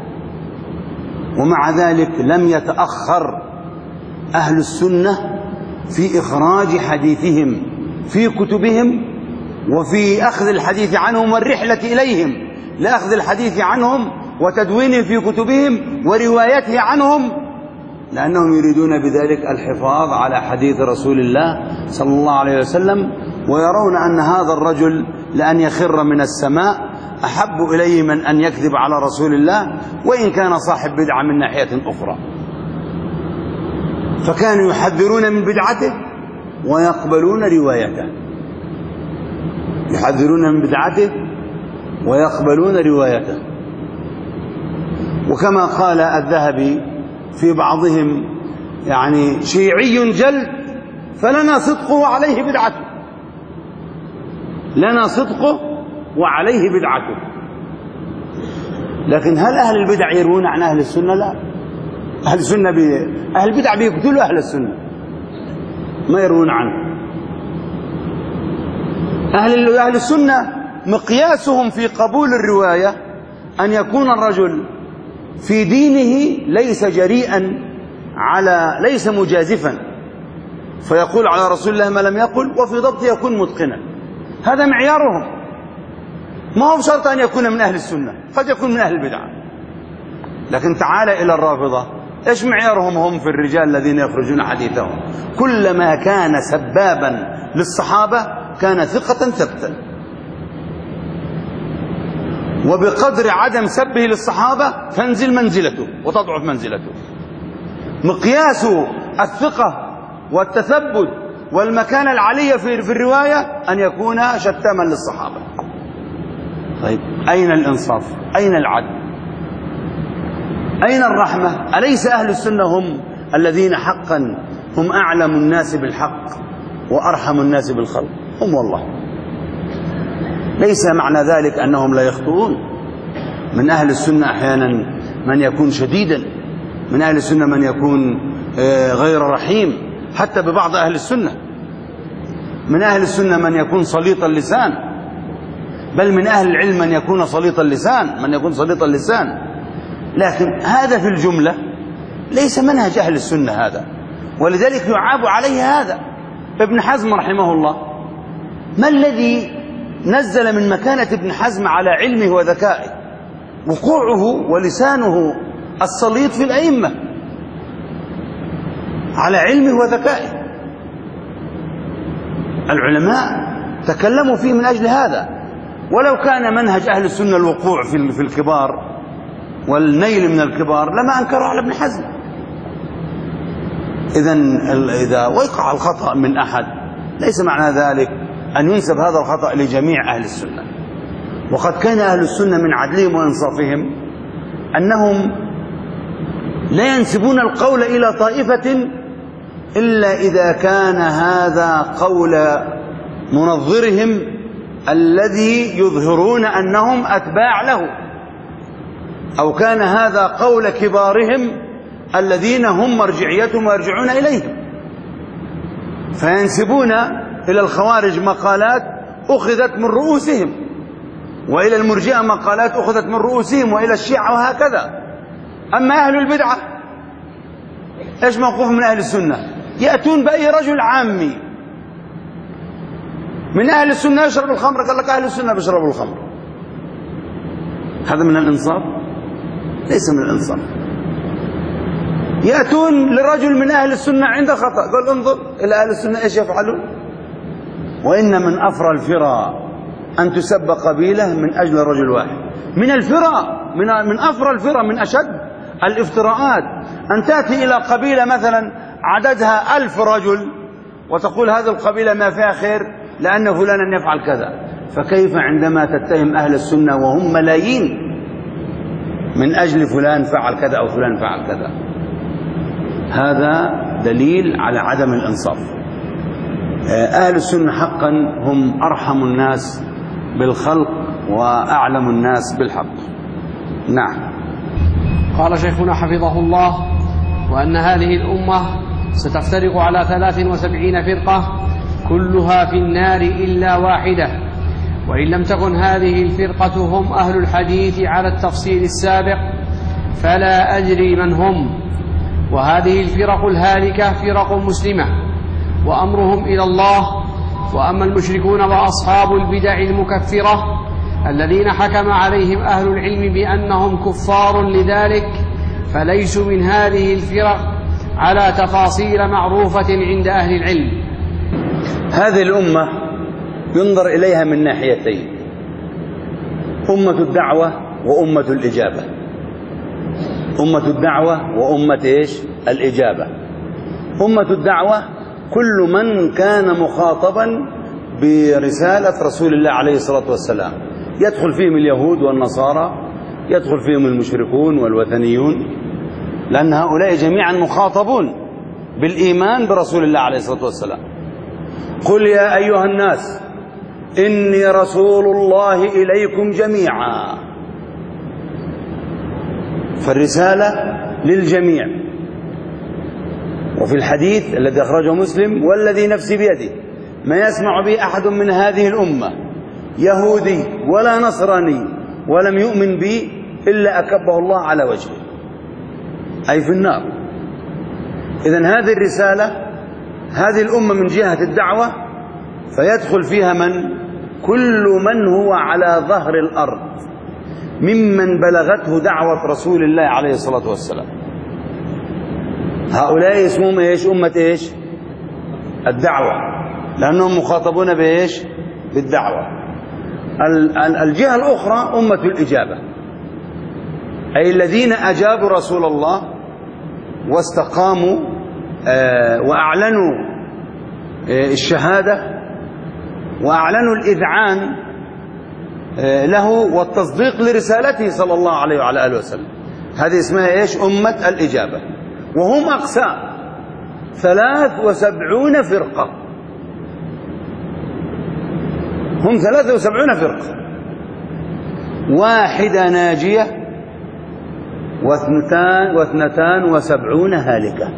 ومع ذلك لم يتأخر أهل السنة في إخراج حديثهم في كتبهم وفي أخذ الحديث عنهم والرحلة إليهم لأخذ الحديث عنهم وتدوينه في كتبهم وروايته عنهم، لأنهم يريدون بذلك الحفاظ على حديث رسول الله صلى الله عليه وسلم، ويرون أن هذا الرجل لأن يخر من السماء أحب إليه من أن يكذب على رسول الله وإن كان صاحب بدعة من ناحية أخرى. فكانوا يحذرون من بدعته ويقبلون روايته، يحذرون من بدعته ويقبلون روايته. وكما قال الذهبي في بعضهم يعني شيعي جلد فلنا صدقه وعليه بدعته، لنا صدقه وعليه بدعته. لكن هل أهل البدع يروون عن أهل السنة؟ لا، أهل السنة أهل البدع بيقتلوا أهل السنة، ما يروون عنه. أهل السنة مقياسهم في قبول الرواية أن يكون الرجل في دينه ليس جريئا ليس مجازفا فيقول على رسول الله ما لم يقل، وفي ضبطه يكون متقنا. هذا معيارهم. ما هو شرط أن يكون من أهل السنة، قد يكون من أهل البدعة. لكن تعال إلى الرافضة، إيش معيارهم هم في الرجال الذين يخرجون حديثهم؟ كلما كان سبابا للصحابة كان ثقة ثبتا، وبقدر عدم سبه للصحابة تنزل منزلته وتضعف منزلته. مقياس الثقة والتثبت والمكانة العالية في الرواية أن يكون شتاما للصحابة. طيب أين الإنصاف؟ أين العدل؟ أين الرحمة؟ أليس أهل السنة هم الذين حقا هم أعلم الناس بالحق وأرحم الناس بالخلق؟ هم والله. ليس معنى ذلك أنهم لا يخطئون. من أهل السنة أحيانا من يكون شديدا، من أهل السنة من يكون غير رحيم حتى ببعض أهل السنة، من أهل السنة من يكون سليط اللسان، بل من أهل العلم من يكون سليط اللسان، لكن هذا في الجملة ليس منهج أهل السنة هذا، ولذلك يعاب عليه هذا. ابن حزم رحمه الله، ما الذي نزل من مكانة ابن حزم على علمه وذكائه؟ وقوعه ولسانه السليط في الأئمة على علمه وذكائه. العلماء تكلموا فيه من أجل هذا. ولو كان منهج أهل السنة الوقوع في الكبار والنيل من الكبار لما أنكروا على ابن حزم. إذا وقع الخطأ من أحد ليس معنى ذلك أن ينسب هذا الخطأ لجميع أهل السنة. وقد كان أهل السنة من عدلهم وإنصافهم أنهم لا ينسبون القول إلى طائفة إلا إذا كان هذا قول منظرهم الذي يظهرون أنهم أتباع له، أو كان هذا قول كبارهم الذين هم مرجعيتهم ويرجعون إليهم، فينسبون إلى الخوارج مقالات أخذت من رؤوسهم، وإلى المرجئة مقالات أخذت من رؤوسهم، وإلى الشيعة وهكذا. أما أهل البدعة إيش موقف من أهل السنة؟ يأتون بأي رجل عامي من أهل السنة يشرب الخمر، قال لك أهل السنة بيشربوا الخمر. هذا من الإنصاف؟ ليس من الإنصاف. يأتون لرجل من أهل السنة عند خطأ، قال انظر إلى أهل السنة إيش يفعلون. وإن من أفرى الفرى أن تسب قبيلة من أجل رجل واحد. من الفرى، من أفرى الفرى، من أشد الافتراءات أن تأتي إلى قبيلة مثلا عددها 1000 رجل وتقول هذه القبيلة ما فيها خير لأن فلانا يفعل كذا. فكيف عندما تتهم أهل السنة وهم ملايين من أجل فلان فعل كذا أو فلان فعل كذا؟ هذا دليل على عدم الإنصاف. أهل السنة حقا هم أرحم الناس بالخلق وأعلم الناس بالحق. نعم. قال شيخنا حفظه الله: وأن هذه الأمة ستفترق على 73 فرقة كلها في النار إلا واحدة، وإن لم تكن هذه الفرقة هم أهل الحديث على التفصيل السابق فلا أدري من هم. وهذه الفرق الهالكة فرق مسلمة وأمرهم إلى الله. وأما المشركون وأصحاب البدع المكفرة الذين حكم عليهم أهل العلم بأنهم كفار لذلك فليسوا من هذه الفرق على تفاصيل معروفة عند أهل العلم. هذه الأمة ينظر إليها من ناحيتين: أمة الدعوة وأمة الإجابة. أمة الدعوة وأمة إيش؟ الإجابة. أمة الدعوة كل من كان مخاطبا برسالة رسول الله عليه الصلاة والسلام، يدخل فيهم اليهود والنصارى، يدخل فيهم المشركون والوثنيون، لأن هؤلاء جميعا مخاطبون بالإيمان برسول الله عليه الصلاة والسلام. قل يا أيها الناس إني رسول الله إليكم جميعا، فالرسالة للجميع. وفي الحديث الذي أخرجه مسلم: والذي نفسي بيده ما يسمع به أحد من هذه الأمة يهودي ولا نصراني ولم يؤمن بي إلا أكبه الله على وجهه، أي في النار. إذن هذه الرسالة، هذه الأمة من جهة الدعوة فيدخل فيها كل من هو على ظهر الأرض ممن بلغته دعوة رسول الله عليه الصلاة والسلام. هؤلاء اسمهم إيش؟ أمة إيش؟ الدعوة، لأنهم مخاطبون بإيش؟ بالدعوة. الجهة الأخرى أمة الإجابة، أي الذين أجابوا رسول الله واستقاموا وأعلنوا الشهادة وأعلنوا الإذعان له والتصديق لرسالته صلى الله عليه وعلى آله وسلم. هذه اسمها إيش؟ أمة الإجابة. وهم أقسام 73 فرقة، هم 73 فرقة، واحدة ناجية و72 هالكة.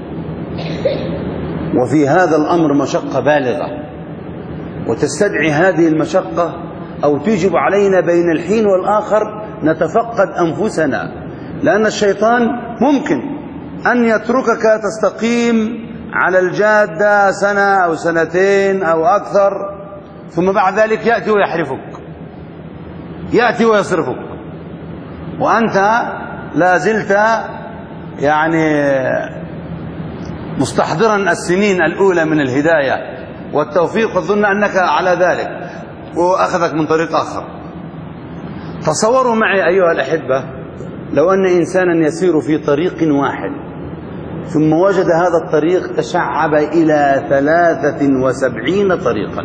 وفي هذا الأمر مشقة بالغة، وتستدعي هذه المشقة أو توجب علينا بين الحين والآخر نتفقد أنفسنا، لأن الشيطان ممكن أن يتركك تستقيم على الجادة سنة أو سنتين أو أكثر، ثم بعد ذلك يأتي ويحرفك، يأتي ويصرفك، وأنت لا زلت يعني مستحضرا السنين الأولى من الهداية والتوفيق، وتظن أنك على ذلك، وأخذك من طريق آخر. تصوروا معي أيها الأحبة لو أن إنسانا يسير في طريق واحد ثم وجد هذا الطريق تشعب إلى 73 طريقا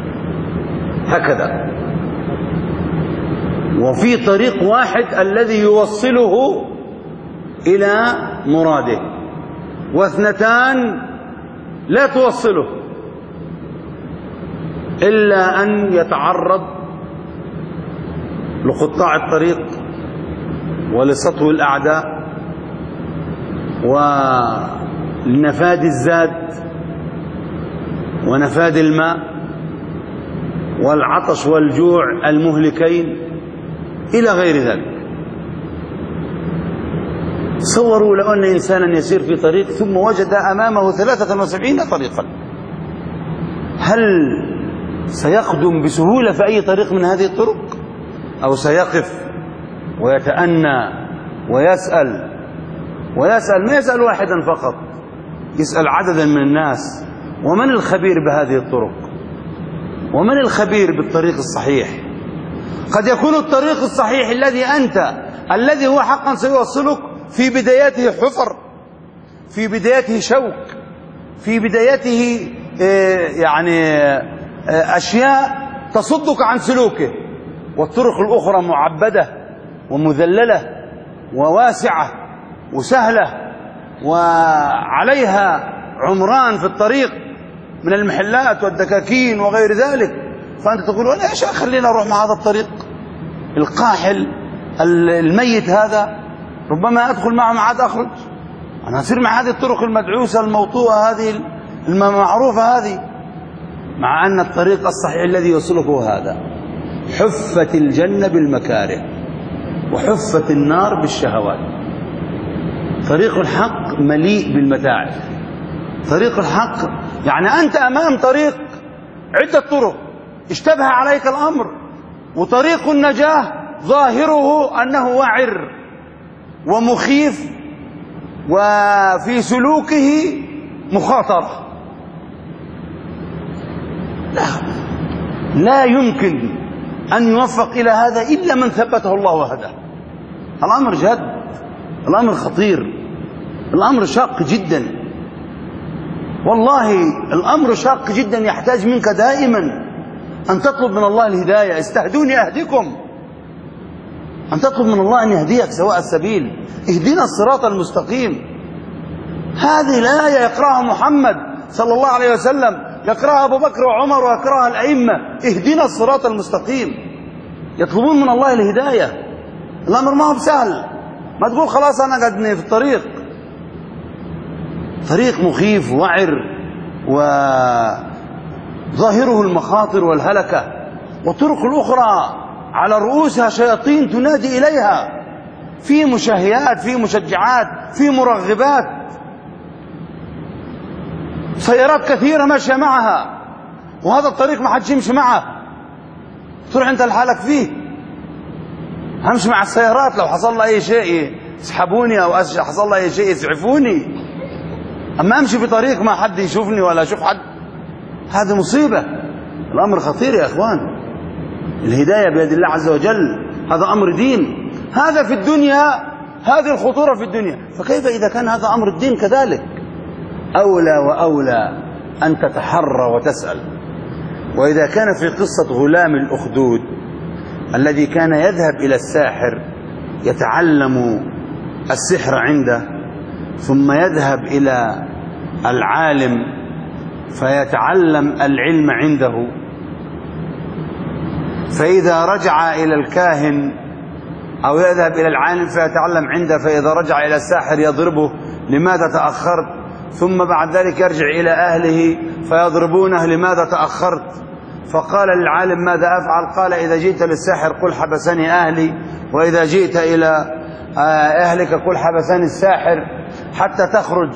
هكذا، وفي طريق واحد الذي يوصله إلى مراده، واثنتان لا توصله إلا أن يتعرض لقطاع الطريق ولسطو الأعداء ولنفاد الزاد ونفاد الماء والعطش والجوع المهلكين إلى غير ذلك. تصوروا لو أن إنسانا يسير في طريق ثم وجد أمامه 73 طريقا، هل سيقدم بسهولة في أي طريق من هذه الطرق، أو سيقف ويتأنى ويسأل ما يسأل واحدا فقط، يسأل عددا من الناس؟ ومن الخبير بهذه الطرق؟ ومن الخبير بالطريق الصحيح؟ قد يكون الطريق الصحيح الذي هو حقا سيوصلك في بدايته حفر، في بدايته شوك، في بدايته يعني أشياء تصدك عن سلوكه، والطرق الأخرى معبدة ومذللة وواسعة وسهلة وعليها عمران في الطريق من المحلات والدكاكين وغير ذلك، فأنت تقول أنا يا شيخ خلينا أروح مع هذا الطريق القاحل الميت هذا، ربما أدخل معه ما عاد أخرج، أنا أصير مع هذه الطرق المدعوسة الموطوءة هذه المعروفة هذه، مع أن الطريق الصحيح الذي يوصلك هو هذا. حفت الجنة بالمكاره وحفت النار بالشهوات. طريق الحق مليء بالمتاعب. طريق الحق يعني أنت أمام طريق عدة طرق اشتبه عليك الأمر، وطريق النجاة ظاهره أنه وعر ومخيف وفي سلوكه مخاطرة. لا يمكن أن يوفق إلى هذا إلا من ثبته الله وهداه. الأمر جد، الأمر خطير، الأمر شاق جدا، والله الأمر شاق جدا، يحتاج منك دائما أن تطلب من الله الهداية. استهدوني أهدكم، أن تطلب من الله أن يهديك سواء السبيل. اهدنا الصراط المستقيم. هذه الآية يقرأها محمد صلى الله عليه وسلم، يقرأها أبو بكر وعمر ويقرأها الأئمة. اهدنا الصراط المستقيم، يطلبون من الله الهداية. الأمر ما هو بسهل، ما تقول خلاص أنا قدني في الطريق، طريق مخيف وعر وظاهره المخاطر والهلكة، والطرق الأخرى على رؤوسها شياطين تنادي إليها، في مشاهيات، في مشجعات، في مرغبات، سيارات كثيرة ماشية معها، وهذا الطريق ما حدش يمشي معه، تروح أنت لحالك فيه. همشي مع السيارات، لو حصل لي أي شيء يسحبوني أو حصل لي أي شيء يسعفوني، أما أمشي في طريق ما حد يشوفني ولا أشوف حد، هذه مصيبة. الأمر خطير يا أخوان. الهداية بيد الله عز وجل، هذا أمر دين، هذا في الدنيا، هذه الخطورة في الدنيا، فكيف إذا كان هذا أمر الدين كذلك؟ أولى وأولى أن تتحرى وتسأل. وإذا كان في قصة غلام الأخدود الذي كان يذهب إلى الساحر يتعلم السحر عنده، ثم يذهب إلى العالم فيتعلم العلم عنده، فإذا رجع إلى الكاهن أو يذهب إلى العالم فيتعلم عنده، فإذا رجع إلى الساحر يضربه لماذا تأخرت، ثم بعد ذلك يرجع إلى أهله فيضربونه لماذا تأخرت، فقال للعالم ماذا أفعل؟ قال إذا جئت للساحر قل حبسني أهلي، وإذا جئت إلى أهلك قل حبسني الساحر، حتى تخرج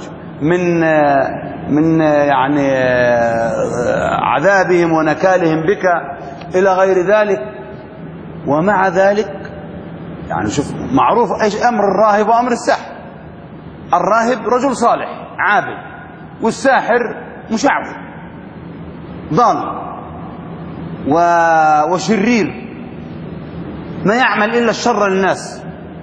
من يعني عذابهم ونكالهم بك إلى غير ذلك. ومع ذلك يعني شوف معروف ايش امر الراهب وامر الساحر. الراهب رجل صالح عابد، والساحر مشعوذ ضال وشرير ما يعمل الا الشر للناس.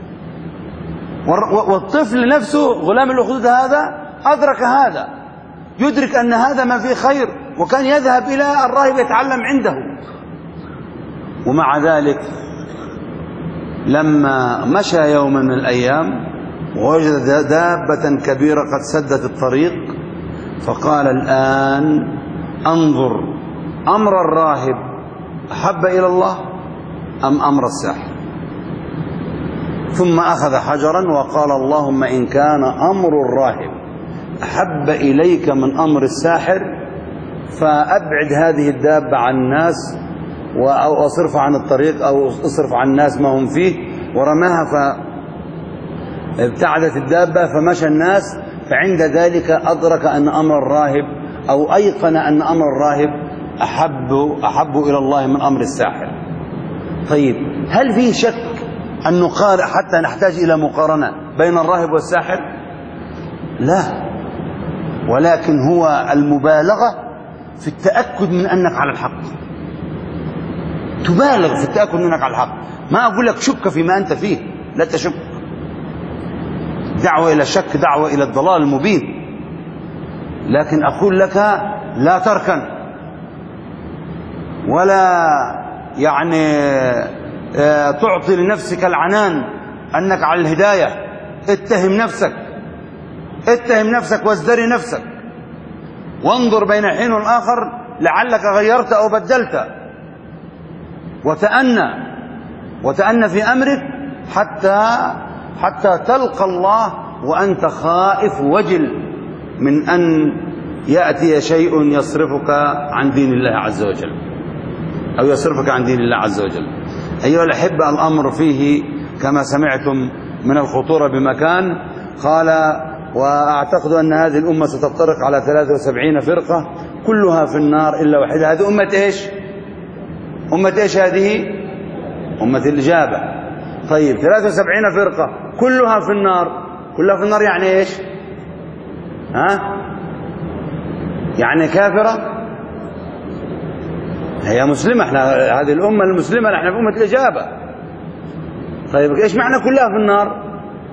والطفل نفسه غلام الأخدود هذا أدرك هذا، يدرك أن هذا ما فيه خير، وكان يذهب إلى الراهب يتعلم عنده. ومع ذلك لما مشى يوما من الأيام ووجد دابة كبيرة قد سدت الطريق، فقال الآن أنظر أمر الراهب أحب إلى الله أم أمر الساحر. ثم أخذ حجرا وقال اللهم إن كان أمر الراهب أحب إليك من أمر الساحر فأبعد هذه الدابة عن الناس أو أصرف عن الطريق أو أصرف عن الناس ما هم فيه. ورماها فابتعدت الدابة فمشى الناس، فعند ذلك أدرك أن أمر الراهب أو أيقن أن أمر الراهب أحب إلى الله من أمر الساحر. طيب هل فيه شك أن نقارن حتى نحتاج إلى مقارنة بين الراهب والساحر؟ لا، ولكن هو المبالغة في التأكد من أنك على الحق. تبالغ في التأكد من أنك على الحق. ما أقول لك شك فيما أنت فيه، لا تشك. دعوة إلى الشك دعوة إلى الضلال المبين. لكن أقول لك لا تركن ولا يعني تعطي لنفسك العنان أنك على الهداية. اتهم نفسك وازدري نفسك وانظر بين حين والآخر لعلك غيرت أو بدلت، وتأنى في أمرك حتى تلقى الله وأنت خائف وجل من أن يأتي شيء يصرفك عن دين الله عز وجل، أو يصرفك عن دين الله عز وجل. أيها الأحبة، الأمر فيه كما سمعتم من الخطورة بمكان. قال: وأعتقد أن هذه الأمة ستفترق على 73 فرقة كلها في النار إلا واحدة. هذه أمة إيش؟ أمة إيش هذه؟ أمة الإجابة. طيب 73 فرقة كلها في النار، كلها في النار يعني إيش؟ يعني كافرة؟ هي مسلمة، احنا هذه الأمة المسلمة، نحن في أمة الإجابة. طيب إيش معنى كلها في النار؟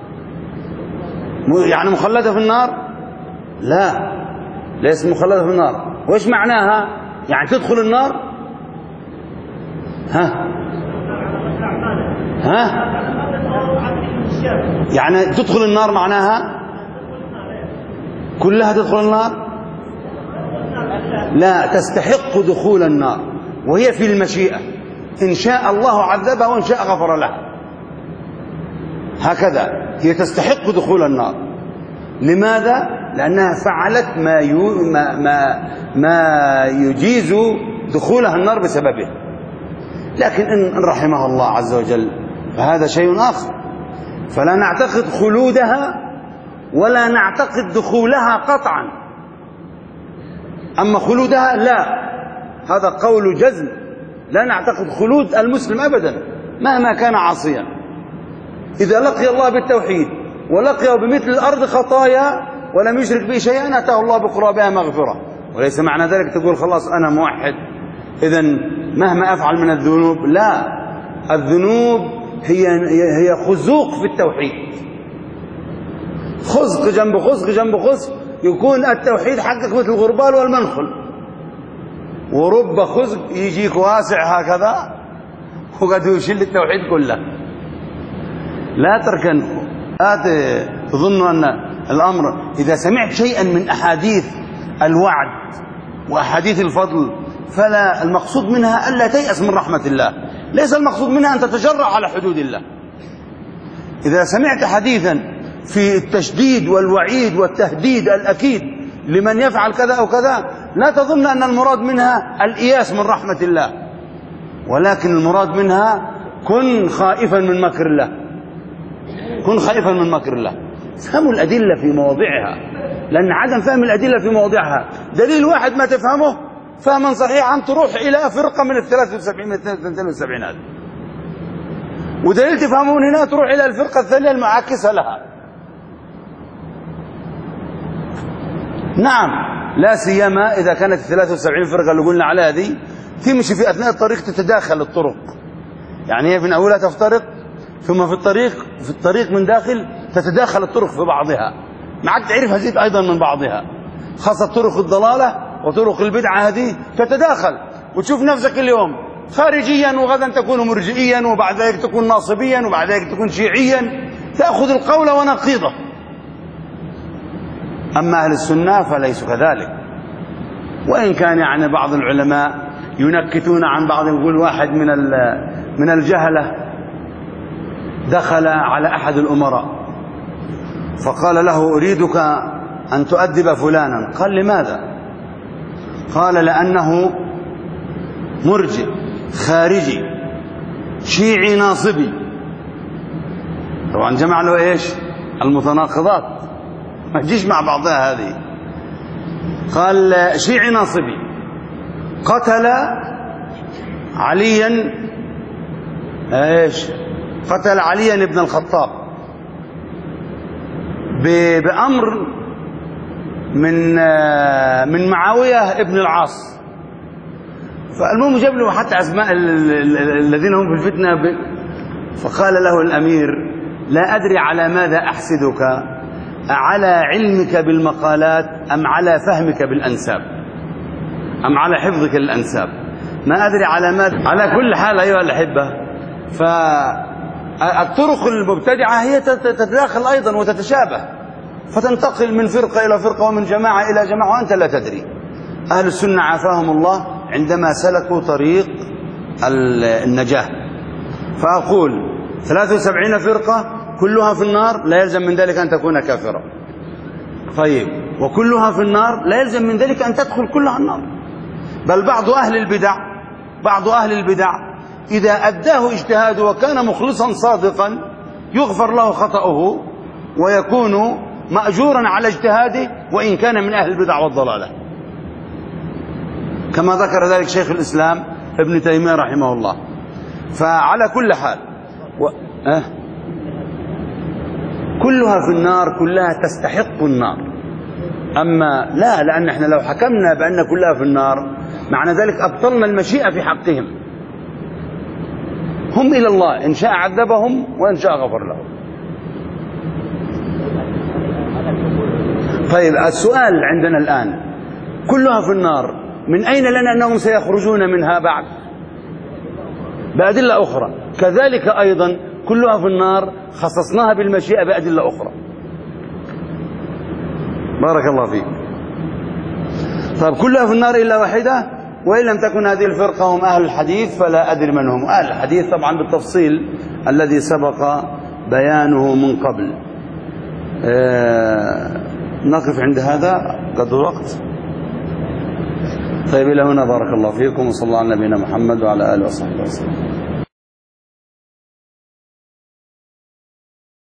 يعني مخلدة في النار؟ لا، ليس مخلدة في النار. وإيش معناها؟ يعني تدخل النار؟ يعني تدخل النار معناها كلها تدخل النار؟ لا، تستحق دخول النار، وهي في المشيئة، إن شاء الله عذبها وإن شاء غفر لها. هكذا هي تستحق دخول النار. لماذا؟ لأنها فعلت ما يجيز دخولها النار بسببه. لكن إن رحمها الله عز وجل فهذا شيء آخر. فلا نعتقد خلودها ولا نعتقد دخولها قطعا. أما خلودها لا، هذا قول جزم، لا نعتقد خلود المسلم أبدا مهما كان عاصيا. إذا لقي الله بالتوحيد ولقيه بمثل الأرض خطايا ولم يشرك به شيئا أتاه الله بقرابها مغفرة. وليس معنى ذلك تقول خلاص أنا موحد إذن مهما أفعل من الذنوب، لا، الذنوب هي خزوق في التوحيد، خزق جنب خزق جنب خزق، يكون التوحيد حقك مثل الغربال والمنخل، ورب خزق يجيك واسع هكذا وقد يشيل التوحيد كله. لا تركنوا، لا تظنوا أن الأمر إذا سمعت شيئا من أحاديث الوعد وأحاديث الفضل فلا المقصود منها ألا تيأس من رحمة الله، ليس المقصود منها أن تتجرع على حدود الله. إذا سمعت حديثا في التشديد والوعيد والتهديد الأكيد لمن يفعل كذا أو كذا، لا تظن أن المراد منها الإياس من رحمة الله، ولكن المراد منها كن خائفا من مكر الله، كن خائفا من مكر الله. فهموا الأدلة في مواضعها، لأن عدم فهم الأدلة في مواضعها دليل واحد ما تفهمه فهما صحيحا تروح إلى فرقة من 73 من 72 هذا، ودليل تفهمه من هنا تروح إلى الفرقة الثانية المعاكسة لها. نعم، لا سيما إذا كانت 73 فرقة اللي قلنا عليها دي تمشي في أثناء الطريق تتداخل الطرق، يعني هي من أولها تفترق ثم في الطريق من داخل تتداخل الطرق في بعضها، ما عاد تعرفها زيد أيضا من بعضها، خاصة طرق الضلالة وطرق البدعة هذه تتداخل، وتشوف نفسك اليوم خارجيا وغدا تكون مرجئيا وبعد ذلك تكون ناصبيا وبعد ذلك تكون شيعيا، تأخذ القول ونقيضه. أما أهل السنة فليسوا كذلك، وإن كان يعني بعض العلماء ينكتون عن بعض، يقول واحد من الجهلة دخل على أحد الأمراء فقال له أريدك أن تؤدب فلانا. قال لماذا؟ قال لأنه مرجئ خارجي شيعي ناصبي. طبعا جمع له إيش؟ المتناقضات، ما تجيش مع بعضها هذه. قال شيعي ناصبي قتل عليا، إيش؟ قتل عليا بن الخطاب بأمر من معاوية ابن العاص. فالمهم جاب له حتى أسماء الذين هم في الفتنة فقال له الأمير لا أدري على ماذا أحسدك، على علمك بالمقالات أم على فهمك بالأنساب، أم على حفظك للأنساب، ما أدري على ماذا. على كل حال أيها الأحبة، فالطرق المبتدعة هي تتداخل أيضا وتتشابه، فتنتقل من فرقة إلى فرقة ومن جماعة إلى جماعة وأنت لا تدري. أهل السنة عافاهم الله عندما سلكوا طريق النجاة. فأقول 73 فرقة كلها في النار، لا يلزم من ذلك أن تكون كافرة. طيب، وكلها في النار لا يلزم من ذلك أن تدخل كلها النار. بل بعض أهل البدع إذا أداه اجتهاده وكان مخلصا صادقا يغفر له خطأه ويكون مأجورا على اجتهاده وإن كان من أهل البدع والضلالة، كما ذكر ذلك شيخ الإسلام ابن تيمية رحمه الله. فعلى كل حال كلها في النار، كلها تستحق النار. أما لا، لأن احنا لو حكمنا بأن كلها في النار معنى ذلك أبطلنا المشيئة في حقهم. هم إلى الله، إن شاء عذبهم وإن شاء غفر لهم. طيب، السؤال عندنا الآن كلها في النار، من أين لنا أنهم سيخرجون منها بعد؟ بأدلة أخرى. كذلك أيضا كلها في النار خصصناها بالمشيئة بأدلة أخرى. بارك الله فيك. طيب، كلها في النار إلا واحدة، وإن لم تكن هذه الفرقة هم أهل الحديث فلا أدري من هم. أهل الحديث طبعا بالتفصيل الذي سبق بيانه من قبل. نقف عند هذا قدر الوقت. طيب، إلى هنا بارك الله فيكم، وصلى الله على نبينا محمد وعلى آله وصحبه وسلم.